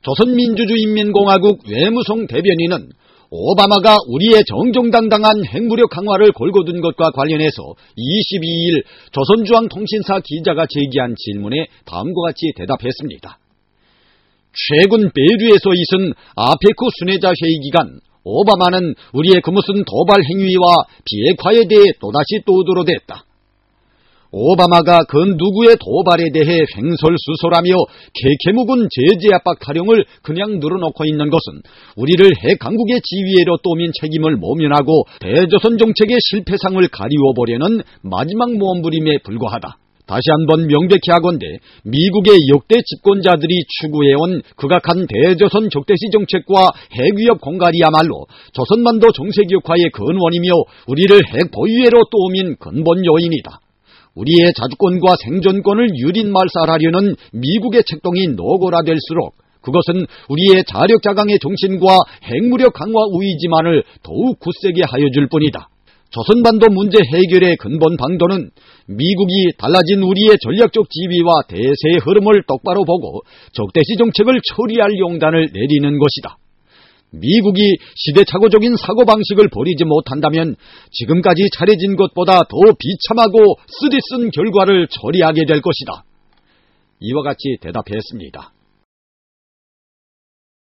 조선민주주의인민공화국 외무성 대변인은 오바마가 우리의 정정당당한 핵무력 강화를 골고든 것과 관련해서 22일 조선중앙통신사 기자가 제기한 질문에 다음과 같이 대답했습니다. 최근 베류에서 있은 아페크 순회자 회의 기간 오바마는 우리의 그 무슨 도발 행위와 비핵화에 대해 또다시 떠들어댔다. 오바마가 그 누구의 도발에 대해 횡설수설하며 개개묵은 제재 압박 타령을 그냥 늘어놓고 있는 것은 우리를 핵 강국의 지위에로 떠민 책임을 모면하고 대조선 정책의 실패상을 가리워보려는 마지막 몸부림에 불과하다. 다시 한번 명백히 하건대 미국의 역대 집권자들이 추구해온 극악한 대조선 적대시 정책과 핵위협 공갈이야말로 조선반도 정세기역화의 근원이며 우리를 핵 보유애로 떠민 근본 요인이다. 우리의 자주권과 생존권을 유린말살하려는 미국의 책동이 노골화될수록 그것은 우리의 자력자강의 정신과 핵무력 강화 의지만을 더욱 굳세게 하여줄 뿐이다. 조선반도 문제 해결의 근본 방도는 미국이 달라진 우리의 전략적 지위와 대세의 흐름을 똑바로 보고 적대시 정책을 처리할 용단을 내리는 것이다. 미국이 시대착오적인 사고방식을 버리지 못한다면 지금까지 잘해진 것보다 더 비참하고 쓰디쓴 결과를 처리하게 될 것이다. 이와 같이 대답했습니다.